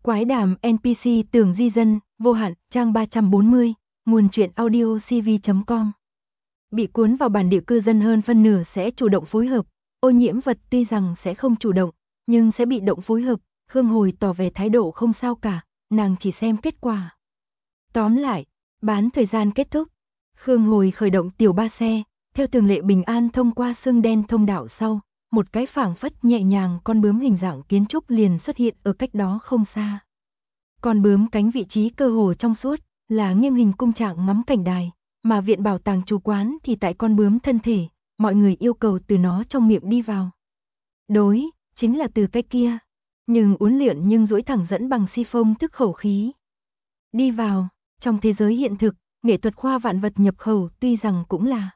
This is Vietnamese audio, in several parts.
Quái đàm NPC tưởng di dân, vô hạn, trang 340, nguồn truyện audio cv.com. Bị cuốn vào bản địa cư dân hơn phân nửa sẽ chủ động phối hợp, ô nhiễm vật tuy rằng sẽ không chủ động, nhưng sẽ bị động phối hợp. Khương Hồi tỏ vẻ thái độ không sao cả, nàng chỉ xem kết quả. Tóm lại, bán thời gian kết thúc. Khương Hồi khởi động tiểu ba xe, theo thường lệ bình an thông qua xương đen thông đạo sau, một cái phảng phất nhẹ nhàng con bướm hình dạng kiến trúc liền xuất hiện ở cách đó không xa. Con bướm cánh vị trí cơ hồ trong suốt, là nghiêng hình cung trạng ngắm cảnh đài, mà viện bảo tàng chủ quán thì tại con bướm thân thể, mọi người yêu cầu từ nó trong miệng đi vào. Đối, chính là từ cái kia, nhưng uốn lượn nhưng duỗi thẳng dẫn bằng si phông thức khẩu khí. Đi vào, trong thế giới hiện thực, nghệ thuật khoa vạn vật nhập khẩu tuy rằng cũng là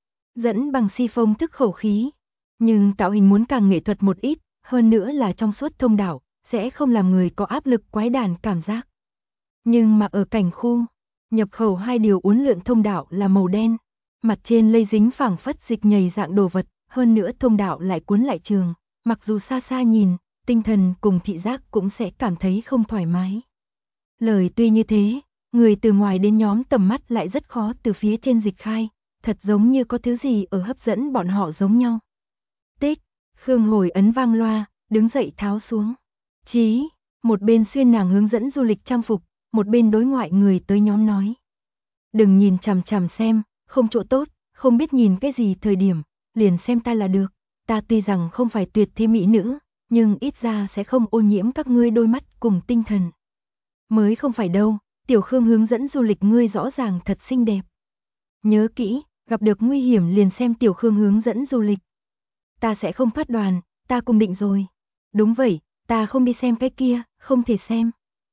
dẫn bằng si phông thức khẩu khí, nhưng tạo hình muốn càng nghệ thuật một ít, hơn nữa là trong suốt thông đạo, sẽ không làm người có áp lực quái đản cảm giác. Nhưng mà ở cảnh khu, nhập khẩu hai điều uốn lượn thông đạo là màu đen, mặt trên lây dính phảng phất dịch nhầy dạng đồ vật, hơn nữa thông đạo lại cuốn lại trường, mặc dù xa xa nhìn, tinh thần cùng thị giác cũng sẽ cảm thấy không thoải mái. Lời tuy như thế, người từ ngoài đến nhóm tầm mắt lại rất khó từ phía trên dịch khai, thật giống như có thứ gì ở hấp dẫn bọn họ giống nhau. Tích, Khương Hồi ấn vang loa, đứng dậy tháo xuống. Chí, một bên xuyên nàng hướng dẫn du lịch trang phục, một bên đối ngoại người tới nhóm nói. Đừng nhìn chằm chằm xem, không chỗ tốt, không biết nhìn cái gì thời điểm, liền xem ta là được. Ta tuy rằng không phải tuyệt thế mỹ nữ, nhưng ít ra sẽ không ô nhiễm các ngươi đôi mắt cùng tinh thần. Mới không phải đâu, tiểu Khương hướng dẫn du lịch ngươi rõ ràng thật xinh đẹp. Nhớ kỹ, gặp được nguy hiểm liền xem tiểu Khương hướng dẫn du lịch. Ta sẽ không thoát đoàn, ta cùng định rồi. Đúng vậy, ta không đi xem cái kia, không thể xem.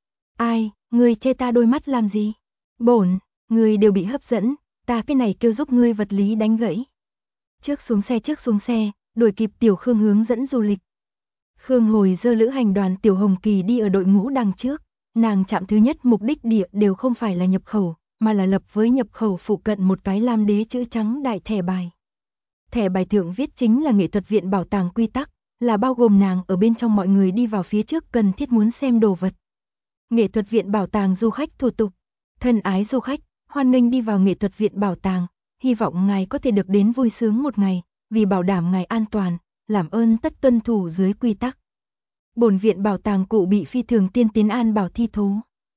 Ai, ngươi che ta đôi mắt làm gì? Bổn, ngươi đều bị hấp dẫn, ta cái này kêu giúp ngươi vật lý đánh gãy. Trước xuống xe, đuổi kịp tiểu Khương hướng dẫn du lịch. Khương Hồi dơ lữ hành đoàn tiểu Hồng Kỳ đi ở đội ngũ đằng trước, nàng chạm thứ nhất mục đích địa đều không phải là nhập khẩu, mà là lập với nhập khẩu phụ cận một cái lam đế chữ trắng đại thẻ bài. Thẻ bài thượng viết chính là nghệ thuật viện bảo tàng quy tắc, là bao gồm nàng ở bên trong mọi người đi vào phía trước cần thiết muốn xem đồ vật. Nghệ thuật viện bảo tàng du khách thủ tục. Thân ái du khách, hoan nghênh đi vào nghệ thuật viện bảo tàng, hy vọng ngài có thể được đến vui sướng một ngày, vì bảo đảm ngài an toàn, làm ơn tất tuân thủ dưới quy tắc. Bổn viện bảo tàng cụ bị phi thường tiên tiến an bảo thi thố.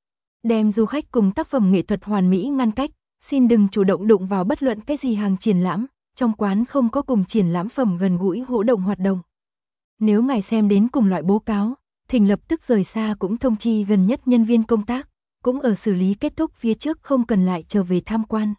Đem du khách cùng tác phẩm nghệ thuật hoàn mỹ ngăn cách, xin đừng chủ động đụng vào bất luận cái gì hàng triển lãm, trong quán không có cùng triển lãm phẩm gần gũi hỗ động hoạt động. Nếu ngài xem đến cùng loại báo cáo, thỉnh lập tức rời xa cũng thông chi gần nhất nhân viên công tác, cũng ở xử lý kết thúc phía trước không cần lại trở về tham quan.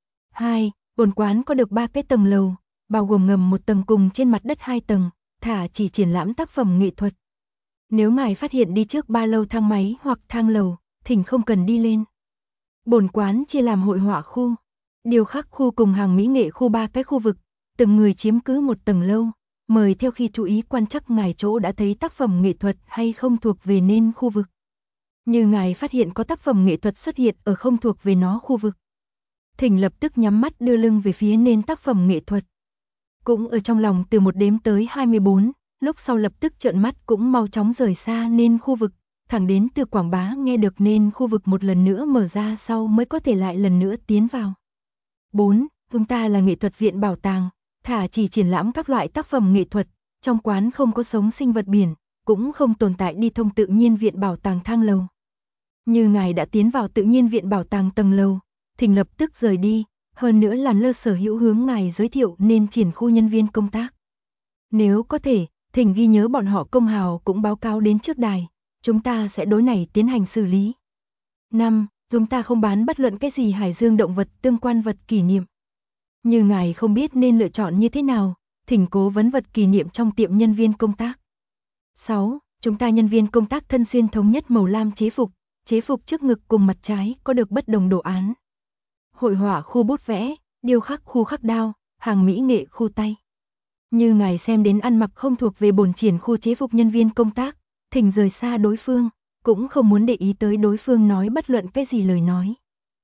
2. Bổn quán có được 3 cái tầng lầu, bao gồm ngầm một tầng cùng trên mặt đất 2 tầng, thả chỉ triển lãm tác phẩm nghệ thuật. Nếu ngài phát hiện đi trước 3 lầu thang máy hoặc thang lầu, thỉnh không cần đi lên. Bổn quán chia làm hội họa khu, điêu khắc khu cùng hàng mỹ nghệ khu 3 cái khu vực, từng người chiếm cứ một tầng lâu. Mời theo khi chú ý quan trắc ngài chỗ đã thấy tác phẩm nghệ thuật hay không thuộc về nên khu vực. Như ngài phát hiện có tác phẩm nghệ thuật xuất hiện ở không thuộc về nó khu vực, thỉnh lập tức nhắm mắt đưa lưng về phía nên tác phẩm nghệ thuật. Cũng ở trong lòng từ 1 đếm tới 24, lúc sau lập tức trợn mắt cũng mau chóng rời xa nên khu vực, thẳng đến từ quảng bá nghe được nên khu vực một lần nữa mở ra sau mới có thể lại lần nữa tiến vào. 4. Chúng ta là nghệ thuật viện bảo tàng, thả chỉ triển lãm các loại tác phẩm nghệ thuật, trong quán không có sống sinh vật biển, cũng không tồn tại đi thông tự nhiên viện bảo tàng thang lầu. Như ngài đã tiến vào tự nhiên viện bảo tàng tầng lầu, thỉnh lập tức rời đi, hơn nữa làm lơ sở hữu hướng ngài giới thiệu nên triển khu nhân viên công tác. Nếu có thể, thỉnh ghi nhớ bọn họ công hào cũng báo cáo đến trước đài, chúng ta sẽ đối này tiến hành xử lý. 5. Chúng ta không bán bất luận cái gì hải dương động vật tương quan vật kỷ niệm. Như ngài không biết nên lựa chọn như thế nào, thỉnh cố vấn vật kỷ niệm trong tiệm nhân viên công tác. 6. Chúng ta nhân viên công tác thân xuyên thống nhất màu lam chế phục trước ngực cùng mặt trái có được bất đồng đồ án. Hội họa khu bút vẽ, điêu khắc khu khắc đao, hàng mỹ nghệ khu tay. Như ngài xem đến ăn mặc không thuộc về bổn triển khu chế phục nhân viên công tác, thỉnh rời xa đối phương, cũng không muốn để ý tới đối phương nói bất luận cái gì lời nói.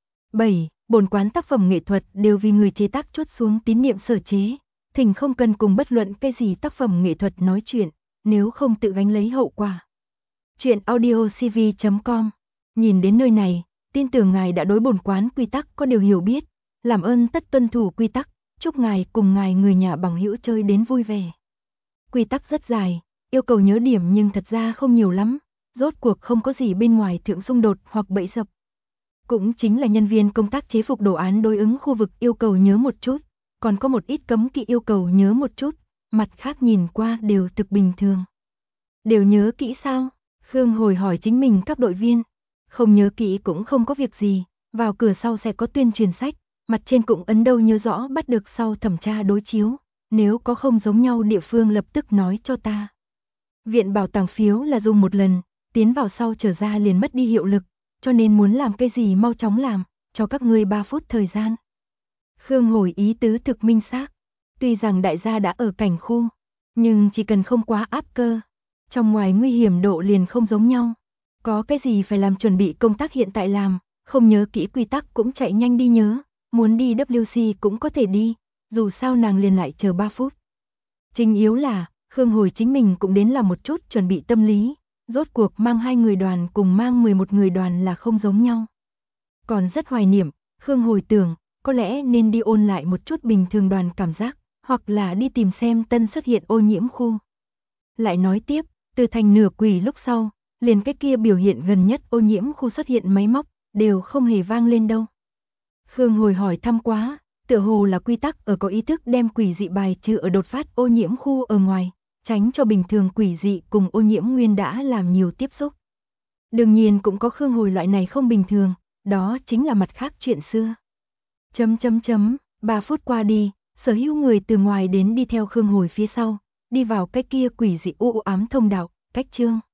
7. Bổn quán tác phẩm nghệ thuật đều vì người chế tác chốt xuống tín niệm sở chế, thỉnh không cần cùng bất luận cái gì tác phẩm nghệ thuật nói chuyện, nếu không tự gánh lấy hậu quả. Chuyện audio cv.com. Nhìn đến nơi này, tin tưởng ngài đã đối bổn quán quy tắc có điều hiểu biết, làm ơn tất tuân thủ quy tắc, chúc ngài cùng ngài người nhà bằng hữu chơi đến vui vẻ. Quy tắc rất dài, yêu cầu nhớ điểm nhưng thật ra không nhiều lắm, rốt cuộc không có gì bên ngoài thượng xung đột hoặc bẫy dập. Cũng chính là nhân viên công tác chế phục đồ án đối ứng khu vực yêu cầu nhớ một chút, còn có một ít cấm kỵ yêu cầu nhớ một chút, mặt khác nhìn qua đều thực bình thường. Đều nhớ kỹ sao? Khương Hồi hỏi chính mình các đội viên. Không nhớ kỹ cũng không có việc gì, vào cửa sau sẽ có tuyên truyền sách, mặt trên cũng ấn đâu nhớ rõ bắt được sau thẩm tra đối chiếu, nếu có không giống nhau địa phương lập tức nói cho ta. Viện bảo tàng phiếu là dùng một lần, tiến vào sau trở ra liền mất đi hiệu lực, cho nên muốn làm cái gì mau chóng làm, cho các ngươi 3 phút thời gian. Khương Hồi ý tứ thực minh xác, tuy rằng đại gia đã ở cảnh khu, nhưng chỉ cần không quá áp cơ, trong ngoài nguy hiểm độ liền không giống nhau. Có cái gì phải làm chuẩn bị công tác hiện tại làm, không nhớ kỹ quy tắc cũng chạy nhanh đi nhớ, muốn đi WC cũng có thể đi, dù sao nàng liền lại chờ 3 phút. Chính yếu là, Khương Hồi chính mình cũng đến làm một chút chuẩn bị tâm lý, rốt cuộc mang 2 người đoàn cùng mang 11 người đoàn là không giống nhau. Còn rất hoài niệm, Khương Hồi tưởng, có lẽ nên đi ôn lại một chút bình thường đoàn cảm giác, hoặc là đi tìm xem tân xuất hiện ô nhiễm khu. Lại nói tiếp, từ thành nửa quỷ lúc sau, liền cái kia biểu hiện gần nhất ô nhiễm khu xuất hiện máy móc, đều không hề vang lên đâu. Khương Hồi hỏi thăm quá, tựa hồ là quy tắc ở có ý thức đem quỷ dị bài trừ ở đột phát ô nhiễm khu ở ngoài, tránh cho bình thường quỷ dị cùng ô nhiễm nguyên đã làm nhiều tiếp xúc. Đương nhiên cũng có Khương Hồi loại này không bình thường, đó chính là mặt khác chuyện xưa. 3 phút qua đi, sở hữu người từ ngoài đến đi theo Khương Hồi phía sau, đi vào cái kia quỷ dị u ám thông đạo, cách chương.